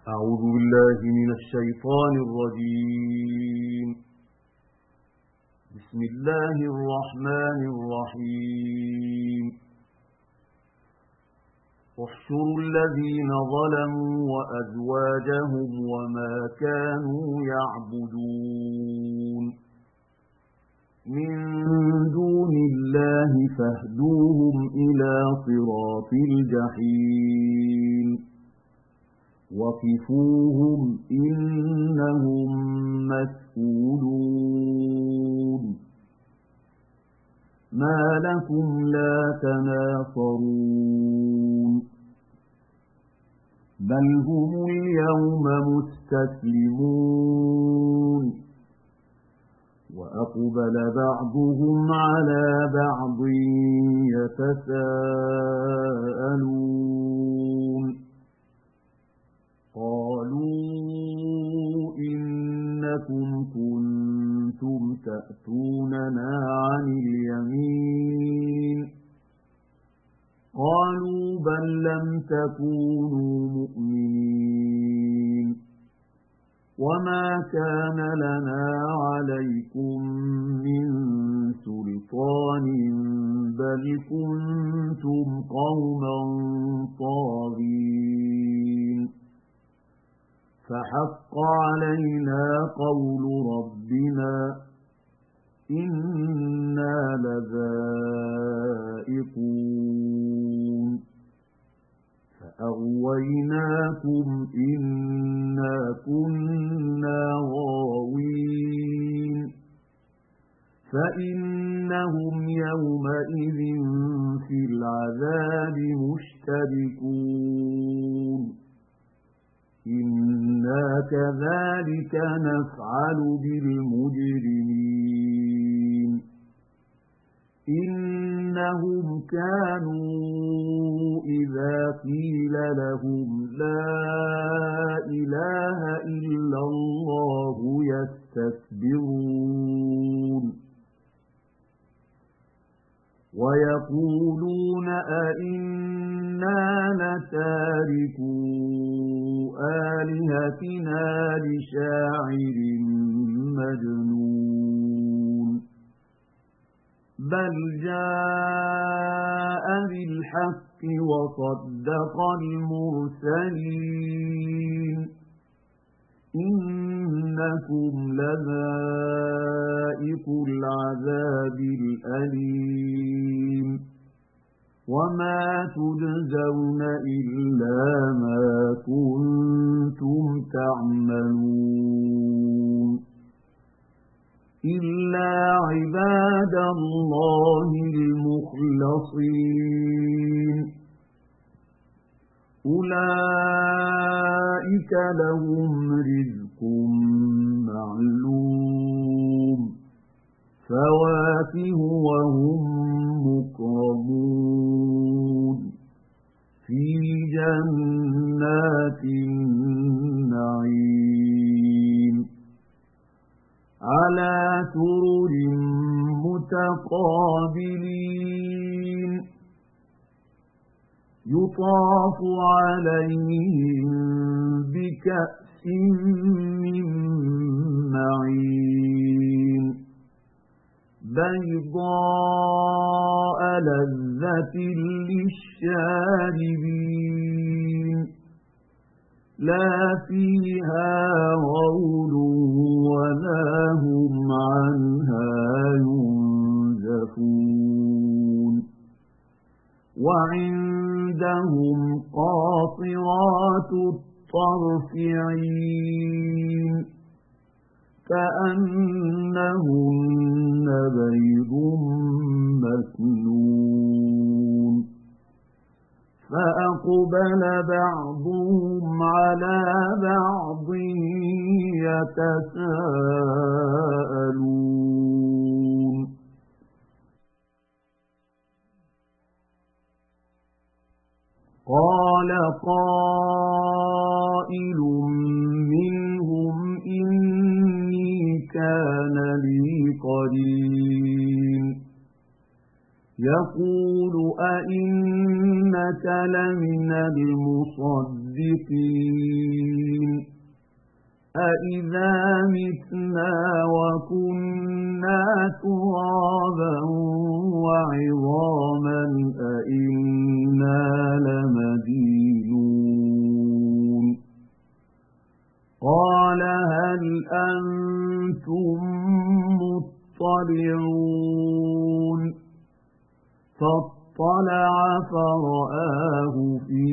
أعوذ بالله من الشيطان الرجيم. بسم الله الرحمن الرحيم. احشروا الذين ظلموا وأزواجهم وما كانوا يعبدون من دون الله فاهدوهم إلى صراط الجحيم وقفوهم إنهم مسئولون. ما لكم لا تناصرون بل هم اليوم مستسلمون وأقبل بعضهم على بعض يتساءلون قالوا إنكم كنتم تأتوننا عن اليمين قالوا بل لم تكونوا مؤمنين وما كان لنا عليكم من سلطان بل كنتم قوما طاغين فحق علينا قول ربنا إنا لذائقون فأغويناكم إنا كنا غاوين فإنهم يومئذ في العذاب مشتركون إنا كذلك نفعل بالمجرمين إنهم كانوا إذا قيل لهم لا إله إلا الله يستكبرون ويقولون أئنا لتاركو آلهتنا لشاعر مجنون بل جاء بالحق وصدق المرسلين إنكم لذائق العذاب الأليم وما تجزون إلا ما كنتم تعملون إلا عباد الله المخلصين أولئك لهم رزق معلوم فواكه وهم مكرمون في جنات النعيم على سرر متقابلين يطاف عليهم بكأس من معين بيضاء لذة للشاربين لا فيها غول ولا هم عنها ينزفون وعندهم قاصرات الطرف عين كأنهن بيض مكنون فأقبل بعضهم على بعض يتساءلون قال قائل منهم إني كان لي قرين يقول أئنك لمن المصدقين أئذا متنا وكنا ترابا وعظاما أئنا لمدينون قال هل أنتم مطلعون فاطلع فرآه في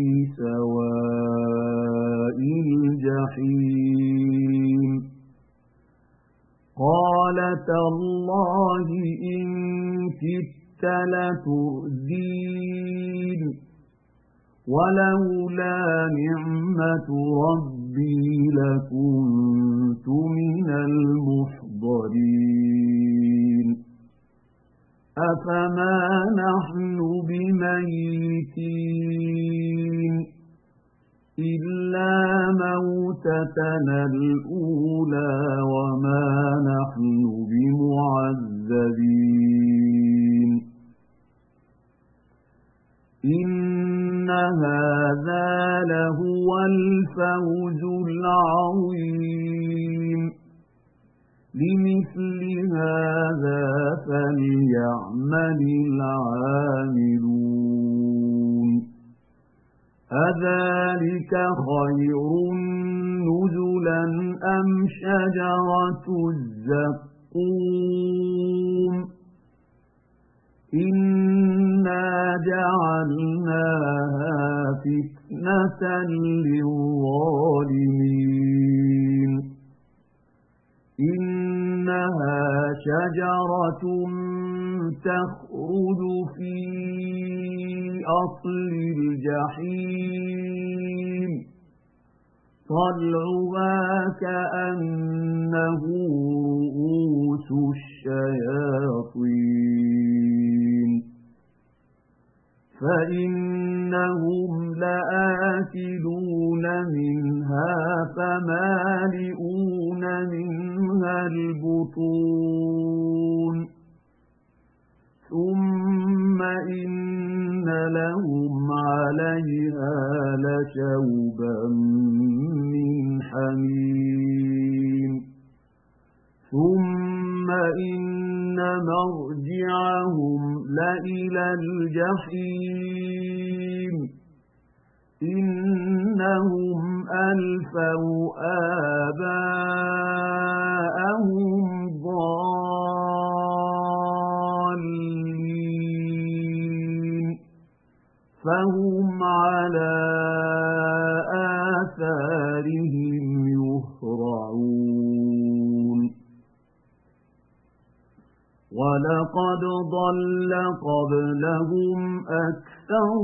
سواء الجحيم قال تالله إن كدت لتردين ولولا نعمة ربي لكنت من المحضرين أفما نحن بميتين إلا موتتنا الأولى وما نحن بمعذبين إن هذا لهو الفوز العظيم لمثل هذا فليعمل العاملون أذلك خير نزلا أم شجرة الزقوم إنا جعلناها فتنة للظالمين إنها شجرة تخرج في أصل الجحيم طلعها كأنه رؤوس الشياطين فإنهم لآكلون منها فمالئون منها البطون ثم إن لهم عليها لشوبا من حميم ثم إن مرجعهم لإلى الجحيم إنهم ألفوا آباءهم ضالين فهم على آثارهم يهرعون ولقد ضل قبلهم أكثر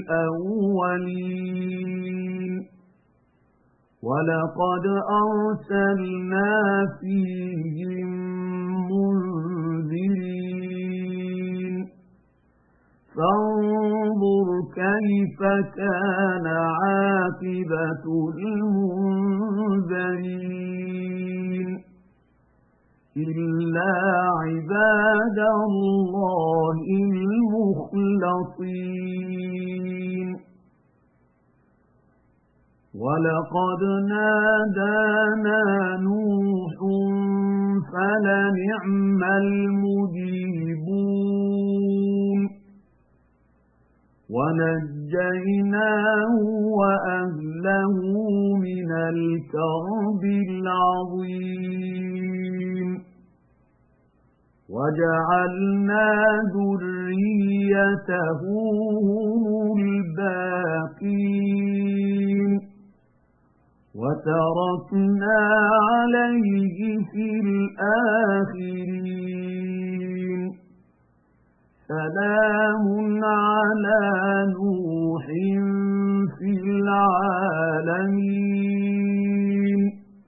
الأولين ولقد أرسلنا فيهم منذرين فانظر كيف كان عاقبة المنذرين إلا عباد الله المخلصين ولقد نادانا نوح فلنعم المجيبون ونجيناه وأهله من الكرب العظيم وجعلنا ذريته هم الباقين وتركنا عليه في الآخرين سلام على نوح في العالمين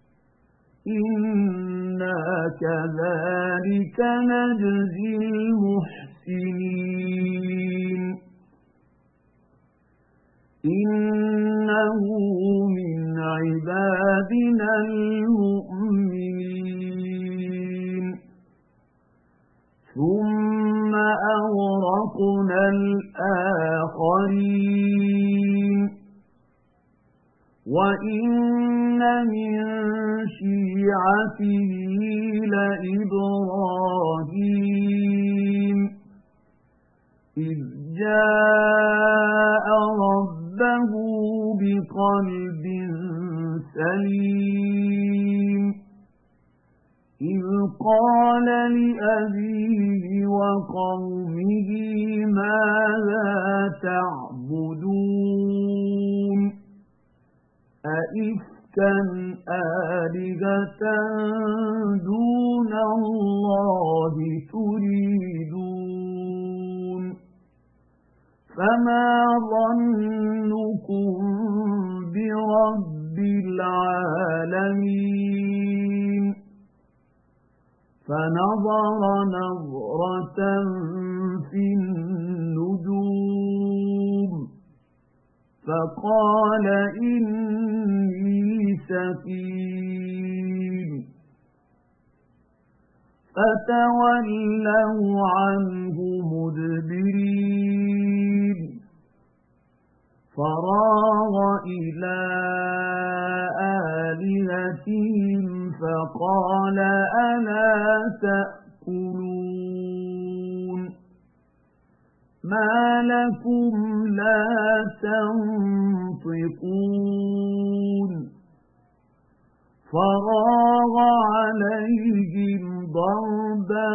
إنا كذلك نجزي المحسنين إنه من عبادنا المؤمنين ثم أغرقنا وأغرقنا الآخرين وإن من شيعته لإبراهيم إذ جاء ربه بقلب سليم إذ قال لأبيه وقومه ماذا تعبدون أئفكا آلهة دون الله تريدون فما ظنكم برب العالمين فنظر نظرة في النجوم فقال إني سقيم فتولوا عنه مدبرين فراغ إلى آلهتهم فقال ألا تأكلون ما لكم لا تنطقون فراغ عليهم ضربا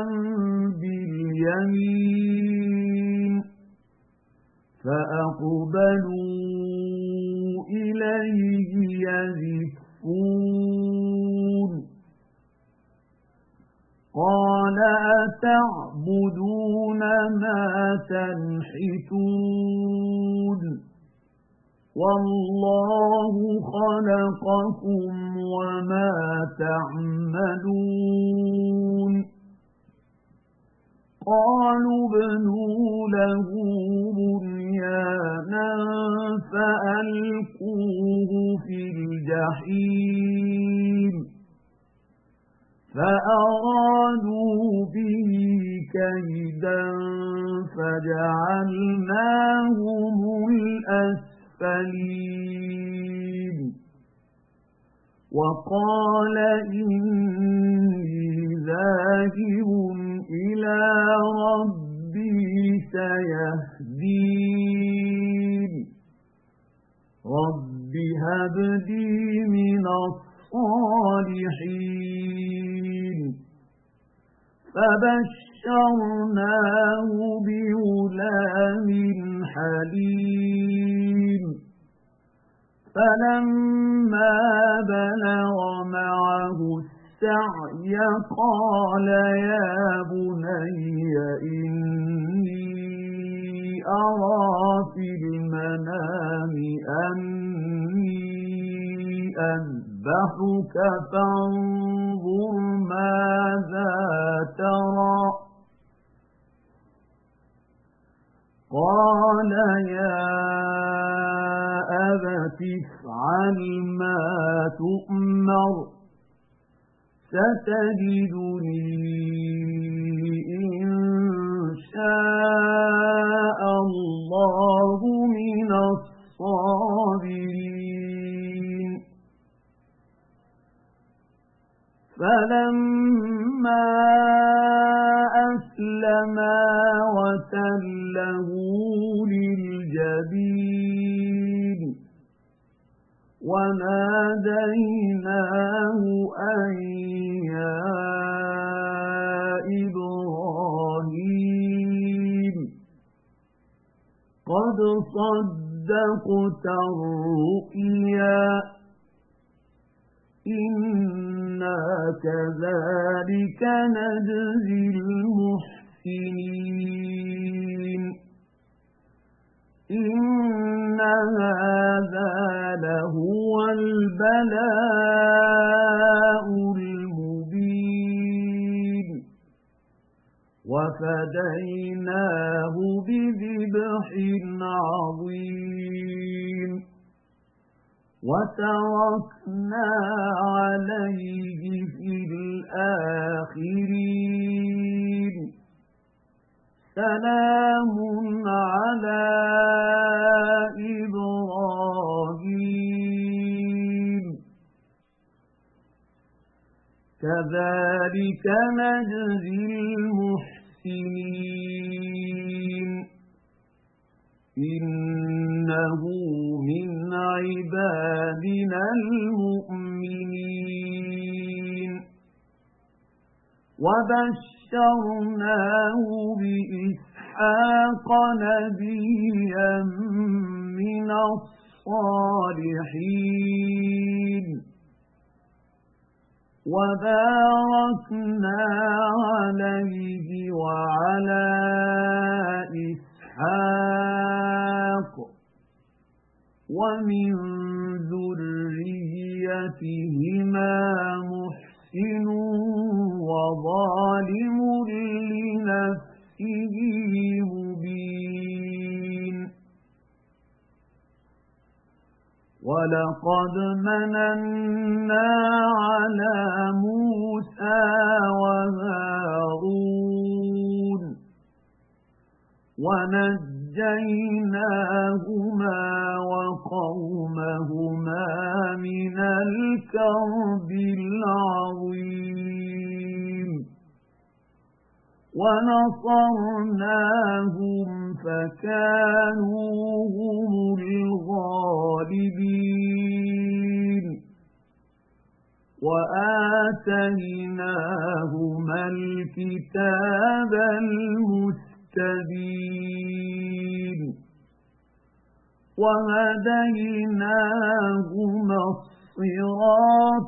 باليمين فأقبلوا إليه يزفون قال أتعبدون ما تنحتون والله خلقكم وما تعملون قالوا ابنوا له بنيانا فألقوه في الجحيم فأرادوا به كيدا فجعلناهم الأسفلين وقال إني ذاهب إلى ربي سيهدين رب هب لي من الصالحين فبشرناه بغلام حليم فلما بلغ معه السعي قال يا بني إني أرى في المنام أني أذبحك فانظر ماذا ترى قال يا أبت افعل ما تؤمر ستجدني إن شاء الله من الصابرين فلما أسلما وتله للجبين وناديناه أن يا إبراهيم قد صدقت الرؤيا إنا كذلك نجزي المحسنين إن هذا لهو البلاء المبين وفديناه بذبح عظيم وتركنا عليه في الآخرين سلام على إبراهيم كذلك نجزي المحسنين إنه من عبادنا المؤمنين وبشرناه بإسحاق نبيا من الصالحين وباركنا عليه وعلى إسحاق ومن ذريتهما محسن وظالم لنفسه مبين ولقد مننا على موسى وهارون ونجيناهما وقومهما من الكرب العظيم ونصرناهم فكانوا هم الغالبين وآتيناهما الكتاب المستبين وهديناهما الصراط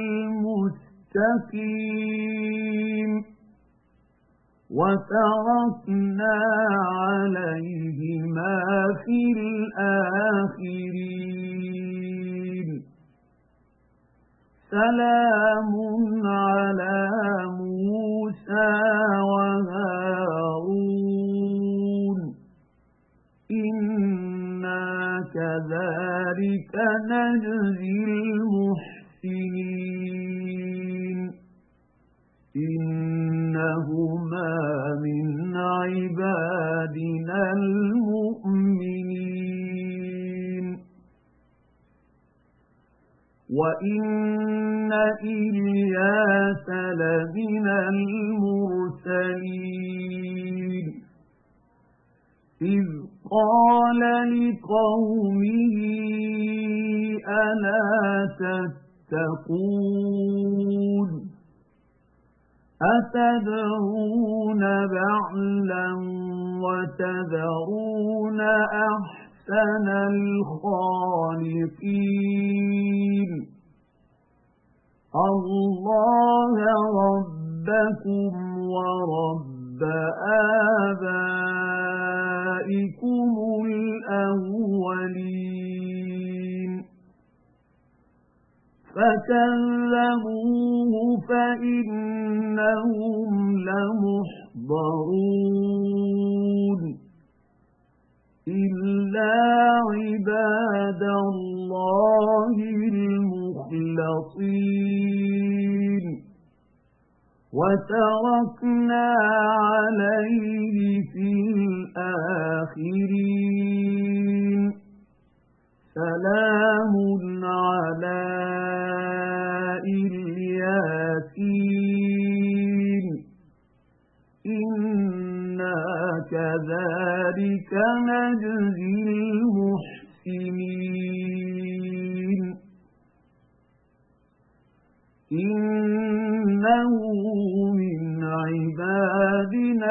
المستقيم وتركنا عليهما في الآخرين سلام على موسى وهارون إنا كذلك نجزي المحسنين إنهما من عبادنا المؤمنين وإن إلياس لمن المرسلين إذ قال لقومه ألا تتقون أتدعون بعلا وتذرون أحسن الخالقين الله ربكم ورب آبائكم الأولين فكذبوه فإنهم لمحضرون إلا عباد الله المخلصين وتركنا عليه في الآخرين سلام على الياسين إنا كذلك نجزي المحسنين إنه من عبادنا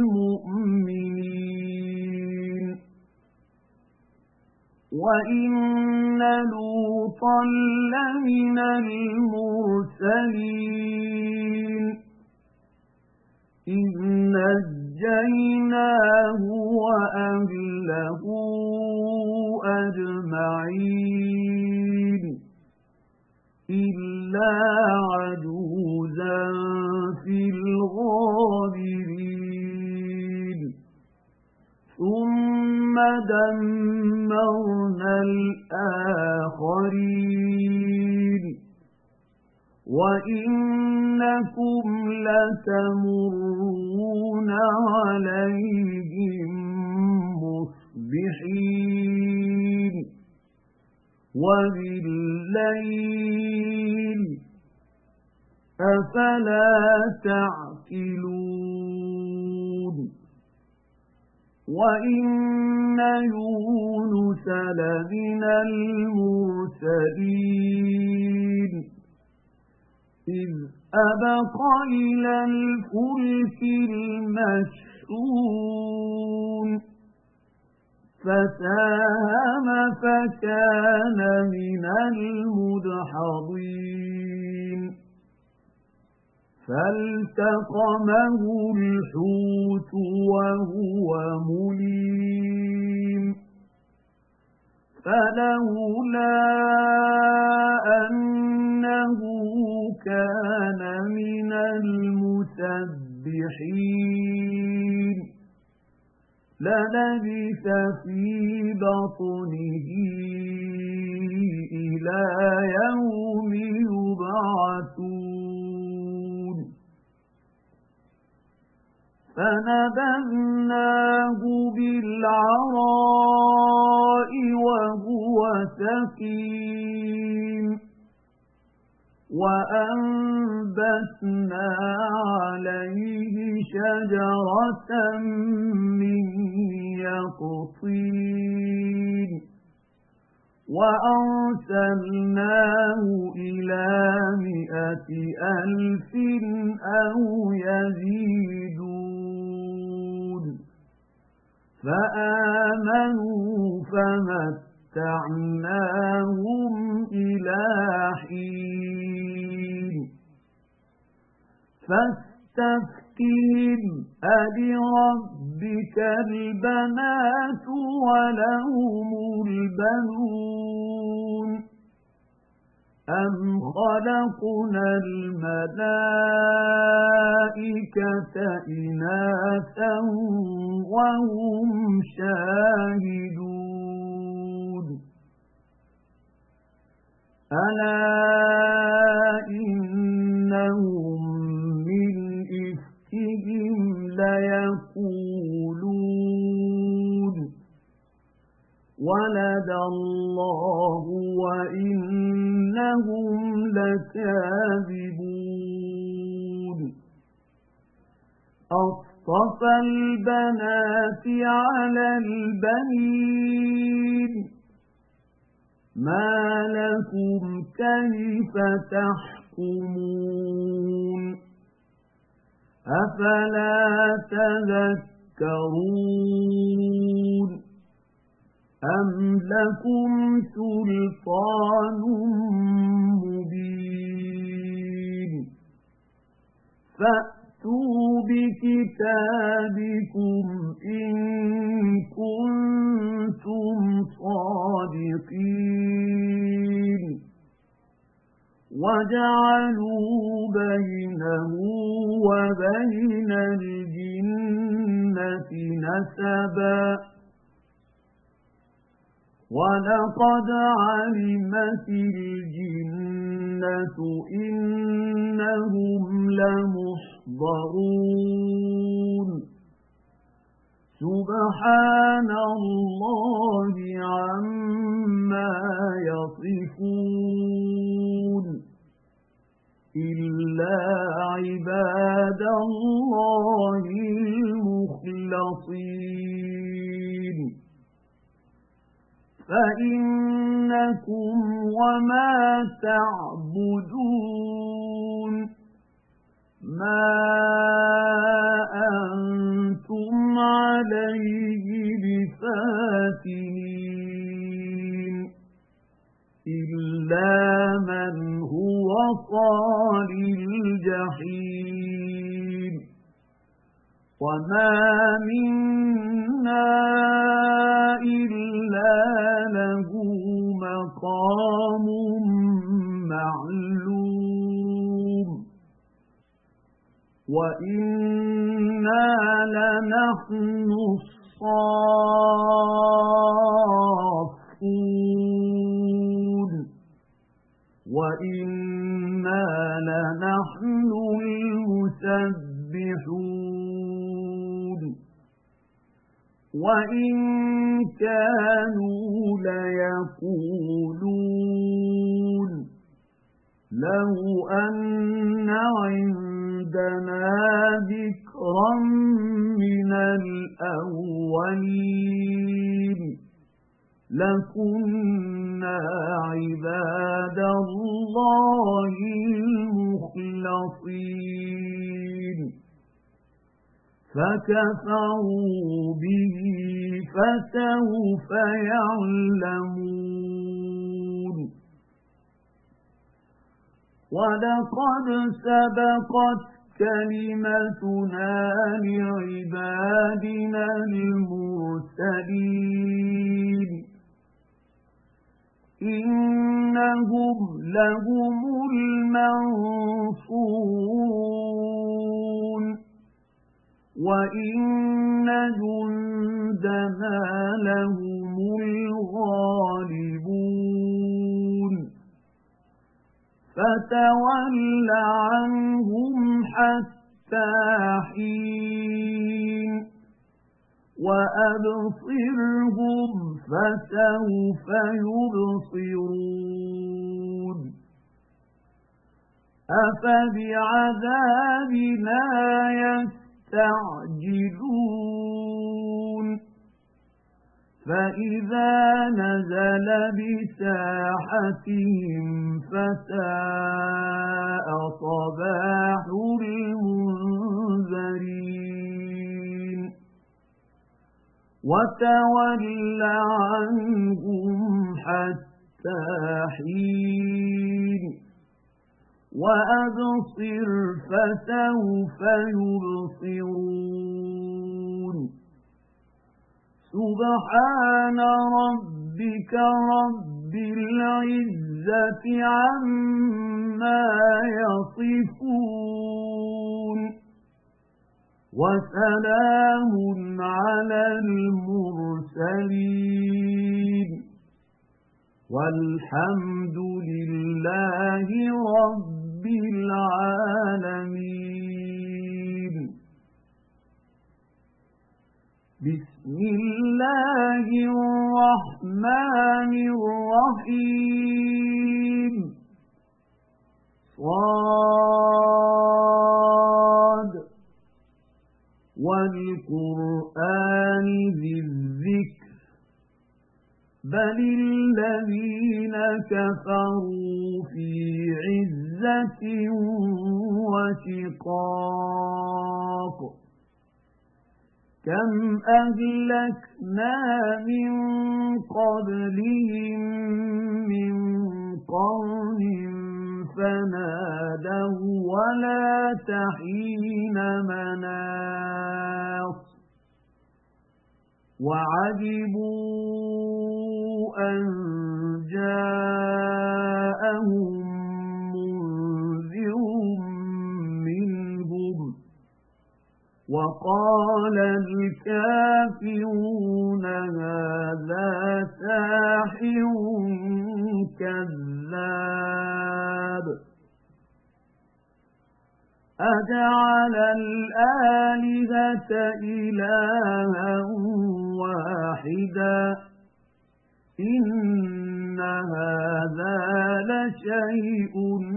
المؤمنين وإن لوطا لمن المرسلين إذ نجيناه وأهله أجمعين إلا عجوزا في الغابرين ثم دمرنا الآخرين وَإِنَّكُمْ لَتَمُرُّونَ عَلَيْهِم مُّصْبِحِينَ وَبِاللَّيْلِ أَفَلَا تَعْقِلُونَ وَإِنَّ يُونُسَ لَمِنَ الْمُرْسَلِينَ إِذْ أَبَقَ إِلَى الْفُلْكِ الْمَشْحُونِ فَسَاهَمَ فَكَانَ مِنَ الْمُدْحَضِينَ فَالْتَقَمَهُ الْحُوتُ وَهُوَ مُلِيمٌ فَلَوْلَا أَنَّهُ كَانَ مِنَ الْمُسَبِّحِينَ لَلَبِثَ فِي بَطْنِهِ إِلَى يَوْمِ يُبْعَثُونَ فَنَبَذْنَاهُ بِالْعَرَاءِ وَهُوَ سَقِيمٌ وَأَنبَتْنَا عَلَيْهِ شَجَرَةً مِّن يَقْطِينٍ وَأَرْسَلْنَاهُ إِلَى 100,000 أَوْ يَزِيدُونَ فَآمَنُوا فَمَتَّعْنَاهُمْ إِلَى حِينٍ فَاسْتَفْتِهِمْ أَلِرَبِّكَ الْبَنَاتُ وَلَهُمُ الْبَنُونَ أَمْ خَلَقْنَا الْمَلَائِكَةَ إِنَاثًا وَهُمْ شَاهِدُونَ أَلَا إِنَّهُمْ مِنْ إِفْكِهِمْ لَيَقُولُونَ وَلَدَ اللَّهُ وَإِنَّهُمْ لَكَاذِبُونَ أَصْطَفَى الْبَنَاتِ عَلَى الْبَنِينَ مَا لَكُمْ كَيْفَ تَحْكُمُونَ أَفَلَا تَذَكَّرُونَ أَمْ لَكُمْ سُلْطَانٌ مُّبِينٌ فَأْتُوا بِكِتَابِكُمْ إِن كُنتُمْ صَادِقِينَ وَجَعَلُوا بَيْنَهُ وَبَيْنَ الْجِنَّةِ نَسَبًا وَلَقَدْ عَلِمَتِ الْجِنَّةُ إِنَّهُمْ لَمُحْضَرُونَ سُبْحَانَ اللَّهِ عَمَّا يَصِفُونَ إِلَّا عِبَادَ اللَّهِ الْمُخْلَصِينَ فَإِنَّكُمْ وَمَا تَعْبُدُونَ مَا أَنْتُمْ عَلَيْهِ بِفَاتِنِينَ إِلَّا مَنْ هُوَ صَالِ الْجَحِيمِ وَمَا مِنَّا إِلَّا لَهُ مَقَامٌ مَّعْلُومٌ وَإِنَّا لَنَحْنُ الصَّافُّونَ وَإِنَّا لَنَحْنُ الْمُسَبِّحُونَ وَإِن كَانُوا لَيَقُولُونَ لَوْ أَنَّ عِندَنَا ذِكْرًا مِنَ الْأَوَّلِينَ لَكُنَّا عِبَادَ اللَّهِ الْمُخْلَصِينَ فَكَفَرُوا بِهِ فَسَوْفَ يَعْلَمُونَ وَلَقَدْ سَبَقَتْ كَلِمَتُنَا لِعِبَادِنَا الْمُرْسَلِينَ إِنَّهُمْ لَهُمُ الْمَنصُورُونَ وَإِنَّ جُندَنَا لَهُمُ الْغَالِبُونَ فَتَوَلَّ عَنْهُمْ حَتَّى حِينٍ وَأَبْصِرْهُمْ فَسَوْفَ يُبْصِرُونَ أَفَبِعَذَابِنَا يَسْتَعْجِلُونَ فَإِذَا نَزَلَ بِسَاحَتِهِمْ فَسَاءَ صَبَاحُ الْمُنذَرِينَ وَتَوَلَّ عَنْهُمْ حَتَّى حِينٍ وَأَبْصِرْ فَسَوْفَ يُبْصِرُونَ سُبْحَانَ رَبِّكَ رَبِّ الْعِزَّةِ عَمَّا يَصِفُونَ وَسَلَامٌ عَلَى الْمُرْسَلِينَ وَالْحَمْدُ لِلَّهِ رَبِّ الْعَالَمِينَ بسم الله الرحمن الرحيم صاد والقرآن ذي الذكر بل الذين كفروا في عزة وشقاق كم أهلكنا من قبلهم من قرن فنادوا ولا تحين مناص وعجبوا أن جاءهم منذر منهم وقال الكافرون هذا ساحر كذاب أجعل الآلهة إلها واحدا إن هذا لشيء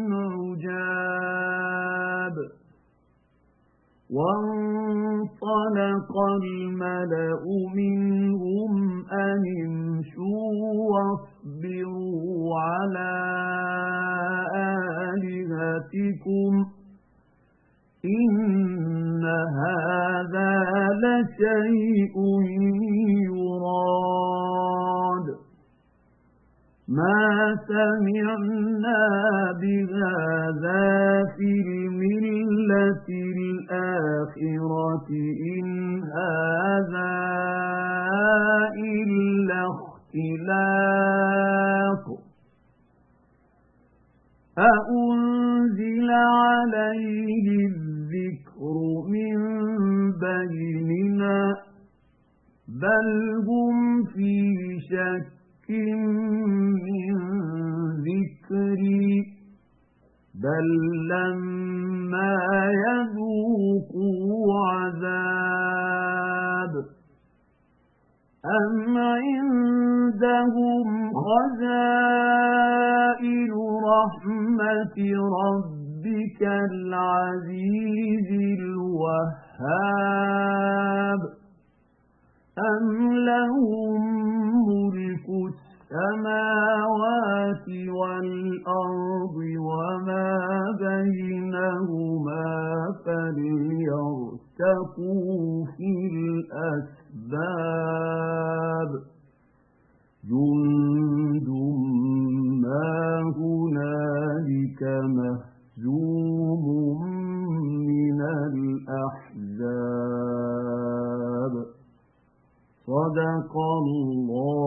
عجاب وانطلق الملأ منهم أن امشوا واصبروا على آلهتكم إن هذا لشيء يراد ما سمعنا بهذا في الملة الآخرة إن هذا إلا اختلاق أأنزل عليه الذكر من بيننا بل هم في شك من ذكري بل لما يذوقوا عذاب أم عندهم خزائن رحمة ربك العزيز الوهاب أم لهم ملك السماوات والأرض وما بينهما فليرتقوا في الأسباب جند ما هنالك مهزوم من الأحزاب صدق الله